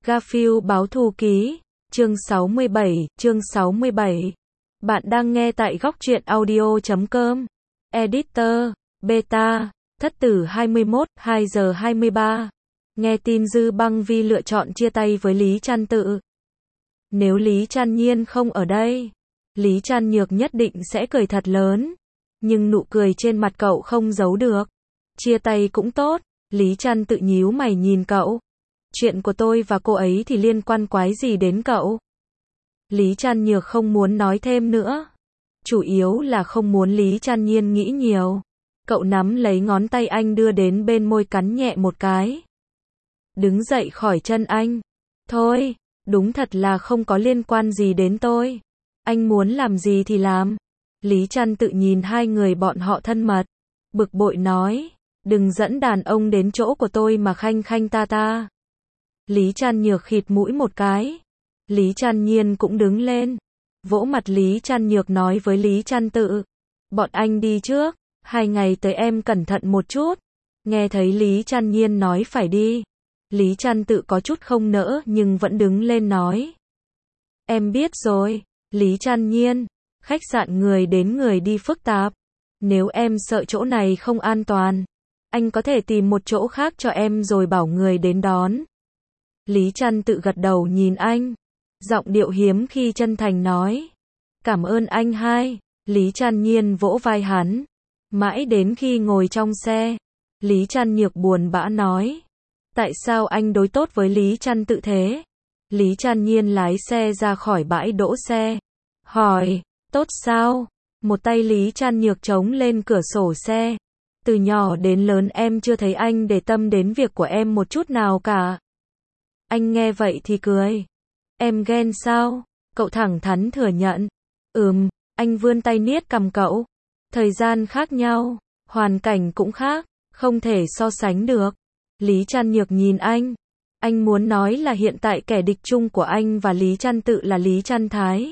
Garfield báo thù ký, chương 67. Bạn đang nghe tại góc truyện audio.com. Editor, Beta, Thất tử 21, 2 giờ 23. Nghe tin Dư Băng Vi lựa chọn chia tay với Lý Trăn Tự. Nếu Lý Trăn Nhiên không ở đây, Lý Trăn Nhược nhất định sẽ cười thật lớn. Nhưng nụ cười trên mặt cậu không giấu được. Chia tay cũng tốt, Lý Trăn Tự nhíu mày nhìn cậu. Chuyện của tôi và cô ấy thì liên quan quái gì đến cậu? Lý Trăn Nhược không muốn nói thêm nữa. Chủ yếu là không muốn Lý Trăn Nhiên nghĩ nhiều. Cậu nắm lấy ngón tay anh đưa đến bên môi cắn nhẹ một cái. Đứng dậy khỏi chân anh. Thôi, đúng thật là không có liên quan gì đến tôi. Anh muốn làm gì thì làm. Lý Trăn Tự nhìn hai người bọn họ thân mật. Bực bội nói, đừng dẫn đàn ông đến chỗ của tôi mà khanh khanh ta ta. Lý Trăn Nhược khịt mũi một cái. Lý Trăn Nhiên cũng đứng lên. Vỗ mặt Lý Trăn Nhược nói với Lý Trăn Tự. Bọn anh đi trước, 2 ngày tới em cẩn thận một chút. Nghe thấy Lý Trăn Nhiên nói phải đi. Lý Trăn Tự có chút không nỡ nhưng vẫn đứng lên nói. Em biết rồi, Lý Trăn Nhiên. Khách sạn người đến người đi phức tạp. Nếu em sợ chỗ này không an toàn, anh có thể tìm một chỗ khác cho em rồi bảo người đến đón. Lý Trăn Tự gật đầu nhìn anh. Giọng điệu hiếm khi chân thành nói. Cảm ơn anh hai. Lý Trăn Nhiên vỗ vai hắn. Mãi đến khi ngồi trong xe, Lý Trăn Nhược buồn bã nói. Tại sao anh đối tốt với Lý Trăn Tự thế? Lý Trăn Nhiên lái xe ra khỏi bãi đỗ xe. Hỏi, tốt sao? Một tay Lý Trăn Nhược chống lên cửa sổ xe. Từ nhỏ đến lớn em chưa thấy anh để tâm đến việc của em một chút nào cả. Anh nghe vậy thì cười. Em ghen sao? Cậu thẳng thắn thừa nhận. Anh vươn tay niết cằm cậu. Thời gian khác nhau, hoàn cảnh cũng khác, không thể so sánh được. Lý Trăn Nhược nhìn anh. Anh muốn nói là hiện tại kẻ địch chung của anh và Lý Trăn Tự là Lý Trăn Thái.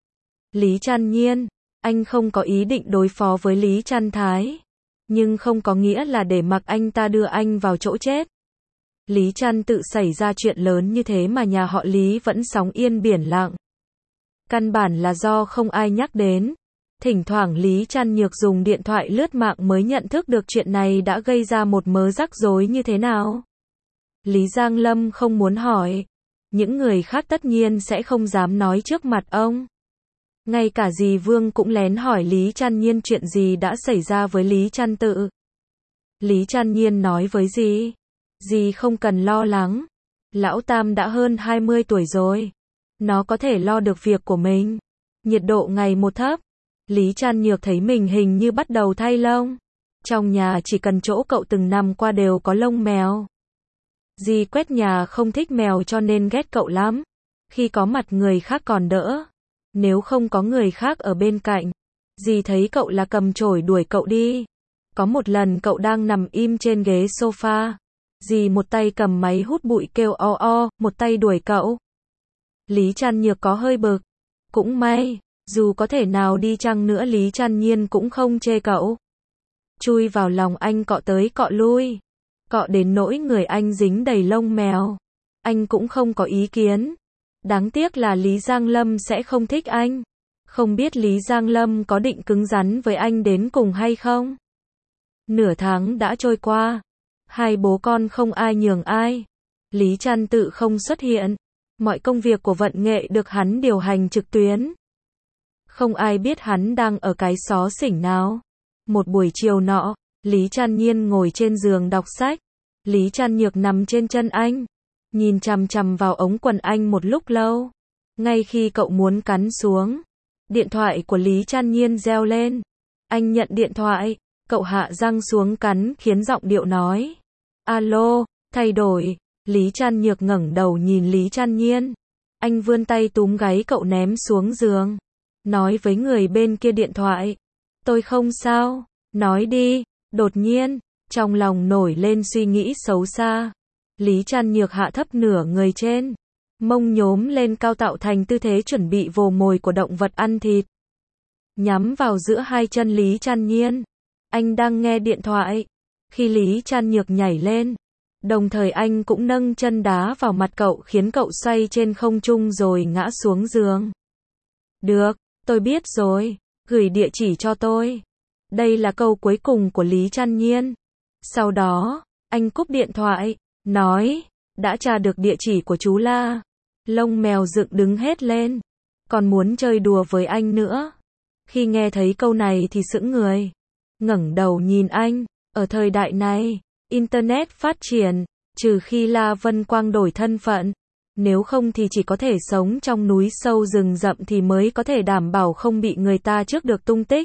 Lý Trăn Nhiên, anh không có ý định đối phó với Lý Trăn Thái. Nhưng không có nghĩa là để mặc anh ta đưa anh vào chỗ chết. Lý Trăn Tự xảy ra chuyện lớn như thế mà nhà họ Lý vẫn sóng yên biển lặng. Căn bản là do không ai nhắc đến. Thỉnh thoảng Lý Trăn Nhược dùng điện thoại lướt mạng mới nhận thức được chuyện này đã gây ra một mớ rắc rối như thế nào. Lý Giang Lâm không muốn hỏi. Những người khác tất nhiên sẽ không dám nói trước mặt ông. Ngay cả dì Vương cũng lén hỏi Lý Trăn Nhiên chuyện gì đã xảy ra với Lý Trăn Tự. Lý Trăn Nhiên nói với dì. Dì không cần lo lắng. Lão Tam đã hơn 20 tuổi rồi. Nó có thể lo được việc của mình. Nhiệt độ ngày một thấp. Lý Trăn Nhược thấy mình hình như bắt đầu thay lông. Trong nhà chỉ cần chỗ cậu từng nằm qua đều có lông mèo. Dì quét nhà không thích mèo cho nên ghét cậu lắm. Khi có mặt người khác còn đỡ. Nếu không có người khác ở bên cạnh, dì thấy cậu là cầm chổi đuổi cậu đi. Có một lần cậu đang nằm im trên ghế sofa. Dì một tay cầm máy hút bụi kêu o o, một tay đuổi cậu. Lý Trăn Nhược có hơi bực. Cũng may, dù có thể nào đi chăng nữa Lý Trăn Nhiên cũng không chê cậu. Chui vào lòng anh cọ tới cọ lui. Cọ đến nỗi người anh dính đầy lông mèo. Anh cũng không có ý kiến. Đáng tiếc là Lý Giang Lâm sẽ không thích anh. Không biết Lý Giang Lâm có định cứng rắn với anh đến cùng hay không? Nửa tháng đã trôi qua. Hai bố con không ai nhường ai. Lý Trăn Tự không xuất hiện. Mọi công việc của vận nghệ được hắn điều hành trực tuyến. Không ai biết hắn đang ở cái xó xỉnh nào. Một buổi chiều nọ, Lý Trăn Nhiên ngồi trên giường đọc sách. Lý Trăn Nhược nằm trên chân anh. Nhìn chằm chằm vào ống quần anh một lúc lâu. Ngay khi cậu muốn cắn xuống, điện thoại của Lý Trăn Nhiên reo lên. Anh nhận điện thoại, cậu hạ răng xuống cắn khiến giọng điệu nói. Alo, thay đổi. Lý Trăn Nhược ngẩng đầu nhìn Lý Trăn Nhiên. Anh vươn tay túm gáy cậu ném xuống giường. Nói với người bên kia điện thoại. Tôi không sao, nói đi. Đột nhiên, trong lòng nổi lên suy nghĩ xấu xa. Lý Trăn Nhược hạ thấp nửa người trên. Mông nhốm lên cao tạo thành tư thế chuẩn bị vồ mồi của động vật ăn thịt. Nhắm vào giữa hai chân Lý Trăn Nhiên. Anh đang nghe điện thoại. Khi Lý Trăn Nhược nhảy lên, Đồng thời anh cũng nâng chân đá vào mặt cậu khiến cậu xoay trên không trung rồi ngã xuống giường. Được, tôi biết rồi, gửi địa chỉ cho tôi. Đây là câu cuối cùng của Lý Trăn Nhiên. Sau đó, anh cúp điện thoại, nói, đã tra được địa chỉ của chú La. Lông mèo dựng đứng hết lên, còn muốn chơi đùa với anh nữa. Khi nghe thấy câu này thì sững người, ngẩng đầu nhìn anh. Ở thời đại này, Internet phát triển, trừ khi La Vân Quang đổi thân phận, nếu không thì chỉ có thể sống trong núi sâu rừng rậm thì mới có thể đảm bảo không bị người ta trước được tung tích.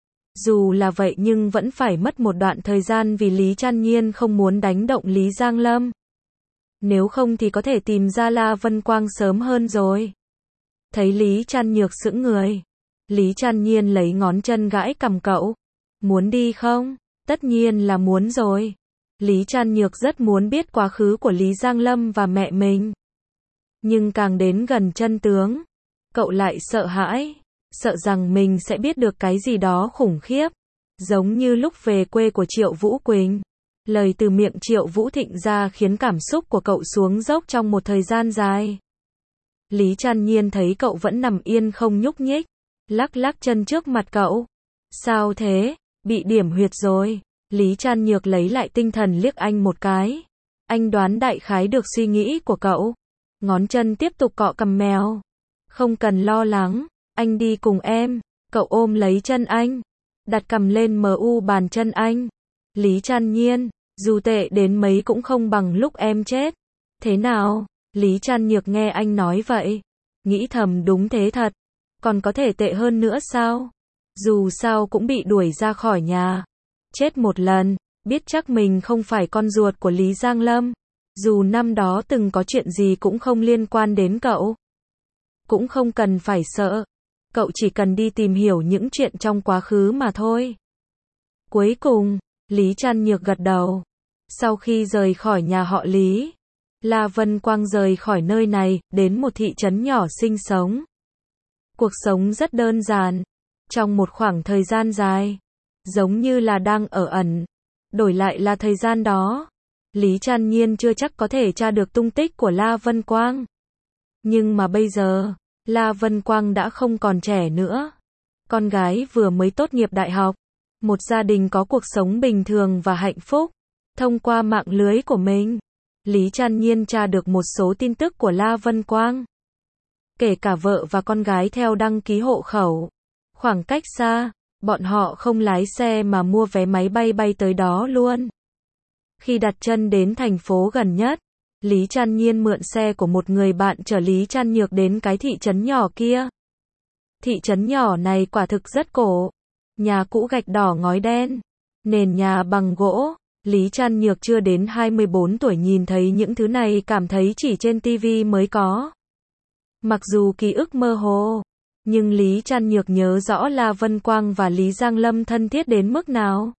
Dù là vậy nhưng vẫn phải mất một đoạn thời gian vì Lý Trăn Nhiên không muốn đánh động Lý Giang Lâm. Nếu không thì có thể tìm ra La Vân Quang sớm hơn rồi. Thấy Lý Trăn Nhược sững người, Lý Trăn Nhiên lấy ngón chân gãi cằm cậu. Muốn đi không? Tất nhiên là muốn rồi. Lý Trăn Nhược rất muốn biết quá khứ của Lý Giang Lâm và mẹ mình. Nhưng càng đến gần chân tướng, cậu lại sợ hãi, sợ rằng mình sẽ biết được cái gì đó khủng khiếp. Giống như lúc về quê của Triệu Vũ Quỳnh. Lời từ miệng Triệu Vũ Thịnh ra khiến cảm xúc của cậu xuống dốc trong một thời gian dài. Lý Trăn Nhiên thấy cậu vẫn nằm yên không nhúc nhích, lắc lắc chân trước mặt cậu. Sao thế? Bị điểm huyệt rồi. Lý Trăn Nhược lấy lại tinh thần liếc anh một cái. Anh đoán đại khái được suy nghĩ của cậu. Ngón chân tiếp tục cọ cằm mèo. Không cần lo lắng, anh đi cùng em. Cậu ôm lấy chân anh, đặt cằm lên bàn chân anh. Lý Trăn Nhiên, dù tệ đến mấy cũng không bằng lúc em chết. Thế nào? Lý Trăn Nhược nghe anh nói vậy, nghĩ thầm đúng thế thật. Còn có thể tệ hơn nữa sao? Dù sao cũng bị đuổi ra khỏi nhà. Chết một lần, biết chắc mình không phải con ruột của Lý Giang Lâm. Dù năm đó từng có chuyện gì cũng không liên quan đến cậu. Cũng không cần phải sợ. Cậu chỉ cần đi tìm hiểu những chuyện trong quá khứ mà thôi. Cuối cùng, Lý Trăn Nhược gật đầu. Sau khi rời khỏi nhà họ Lý, La Vân Quang rời khỏi nơi này, đến một thị trấn nhỏ sinh sống. Cuộc sống rất đơn giản. Trong một khoảng thời gian dài, giống như là đang ở ẩn. Đổi lại là thời gian đó, Lý Trăn Nhiên chưa chắc có thể tra được tung tích của La Vân Quang. Nhưng mà bây giờ, La Vân Quang đã không còn trẻ nữa. Con gái vừa mới tốt nghiệp đại học. Một gia đình có cuộc sống bình thường và hạnh phúc. Thông qua mạng lưới của mình, Lý Trăn Nhiên tra được một số tin tức của La Vân Quang. Kể cả vợ và con gái theo đăng ký hộ khẩu. Khoảng cách xa, bọn họ không lái xe mà mua vé máy bay bay tới đó luôn. Khi đặt chân đến thành phố gần nhất, Lý Trăn Nhiên mượn xe của một người bạn chở Lý Trăn Nhược đến cái thị trấn nhỏ kia. Thị trấn nhỏ này quả thực rất cổ. Nhà cũ gạch đỏ ngói đen, nền nhà bằng gỗ. Lý Trăn Nhược chưa đến 24 tuổi nhìn thấy những thứ này cảm thấy chỉ trên TV mới có. Mặc dù ký ức mơ hồ, nhưng Lý Trăn Nhược nhớ rõ La Vân Quang và Lý Giang Lâm thân thiết đến mức nào.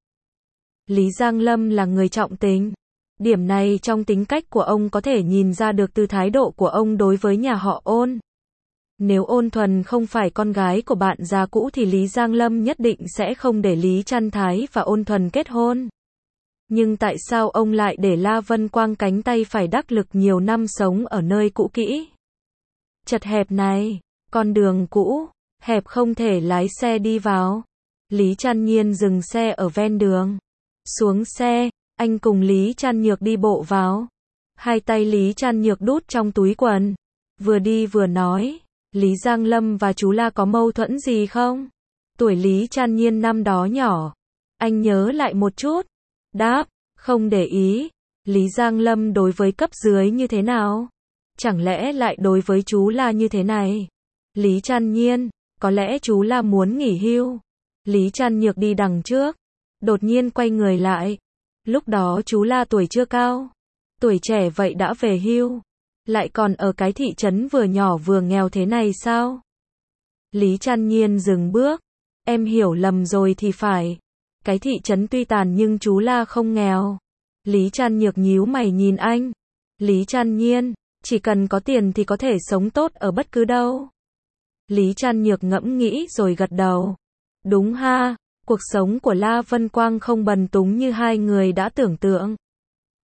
Lý Giang Lâm là người trọng tình. Điểm này trong tính cách của ông có thể nhìn ra được từ thái độ của ông đối với nhà họ Ôn. Nếu Ôn Thuần không phải con gái của bạn già cũ thì Lý Giang Lâm nhất định sẽ không để Lý Trăn Thái và Ôn Thuần kết hôn. Nhưng tại sao ông lại để La Vân Quang cánh tay phải đắc lực nhiều năm sống ở nơi cũ kỹ? Chật hẹp này, con đường cũ, hẹp không thể lái xe đi vào. Lý Trăn Nhiên dừng xe ở ven đường. Xuống xe, anh cùng Lý Trăn Nhược đi bộ vào. Hai tay Lý Trăn Nhược đút trong túi quần. Vừa đi vừa nói, Lý Giang Lâm và chú La có mâu thuẫn gì không? Tuổi Lý Trăn Nhiên năm đó nhỏ. Anh nhớ lại một chút. Đáp, không để ý. Lý Giang Lâm đối với cấp dưới như thế nào? Chẳng lẽ lại đối với chú La như thế này? Lý Trăn Nhiên, có lẽ chú La muốn nghỉ hưu. Lý Trăn Nhược đi đằng trước. Đột nhiên quay người lại. Lúc đó chú La tuổi chưa cao. Tuổi trẻ vậy đã về hưu. Lại còn ở cái thị trấn vừa nhỏ vừa nghèo thế này sao? Lý Trăn Nhiên dừng bước. Em hiểu lầm rồi thì phải. Cái thị trấn tuy tàn nhưng chú La không nghèo. Lý Trăn Nhược nhíu mày nhìn anh. Lý Trăn Nhiên, chỉ cần có tiền thì có thể sống tốt ở bất cứ đâu. Lý Trăn Nhược ngẫm nghĩ rồi gật đầu. Đúng ha, cuộc sống của La Vân Quang không bần túng như hai người đã tưởng tượng.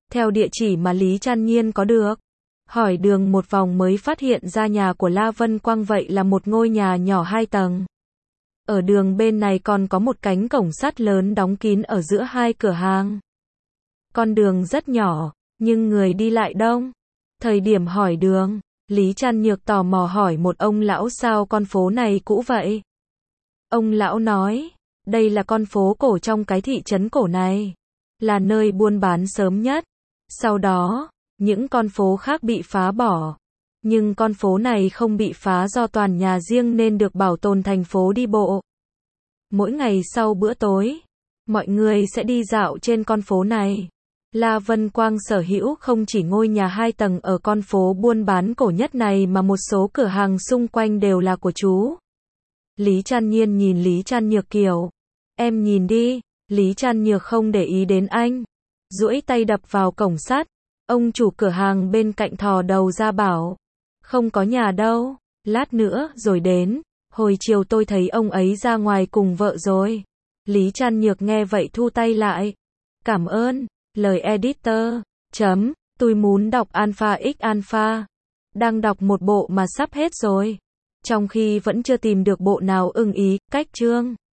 theo địa chỉ mà Lý Trăn Nhiên có được. Hỏi đường một vòng mới phát hiện ra nhà của La Vân Quang vậy là một ngôi nhà nhỏ 2 tầng. Ở đường bên này còn có một cánh cổng sắt lớn đóng kín ở giữa hai cửa hàng. Con đường rất nhỏ, nhưng người đi lại đông. Thời điểm hỏi đường, Lý Trăn Nhược tò mò hỏi một ông lão sao con phố này cũ vậy. Ông lão nói, đây là con phố cổ trong cái thị trấn cổ này, là nơi buôn bán sớm nhất. Sau đó, những con phố khác bị phá bỏ. Nhưng con phố này không bị phá do toàn nhà riêng nên được bảo tồn thành phố đi bộ. Mỗi ngày sau bữa tối, mọi người sẽ đi dạo trên con phố này. La Vân Quang sở hữu không chỉ ngôi nhà 2 tầng ở con phố buôn bán cổ nhất này mà một số cửa hàng xung quanh đều là của chú. Lý Trăn Nhiên nhìn Lý Trăn Nhược kiểu, em nhìn đi. Lý Trăn Nhược không để ý đến anh, duỗi tay đập vào cổng sắt. Ông chủ cửa hàng bên cạnh thò đầu ra bảo, không có nhà đâu, lát nữa rồi đến. Hồi chiều tôi thấy ông ấy ra ngoài cùng vợ rồi. Lý Trăn Nhược nghe vậy thu tay lại. Cảm ơn. Lời editor. Tôi muốn đọc Alpha X Alpha. Đang đọc một bộ mà sắp hết rồi. Trong khi vẫn chưa tìm được bộ nào ưng ý, cách chương.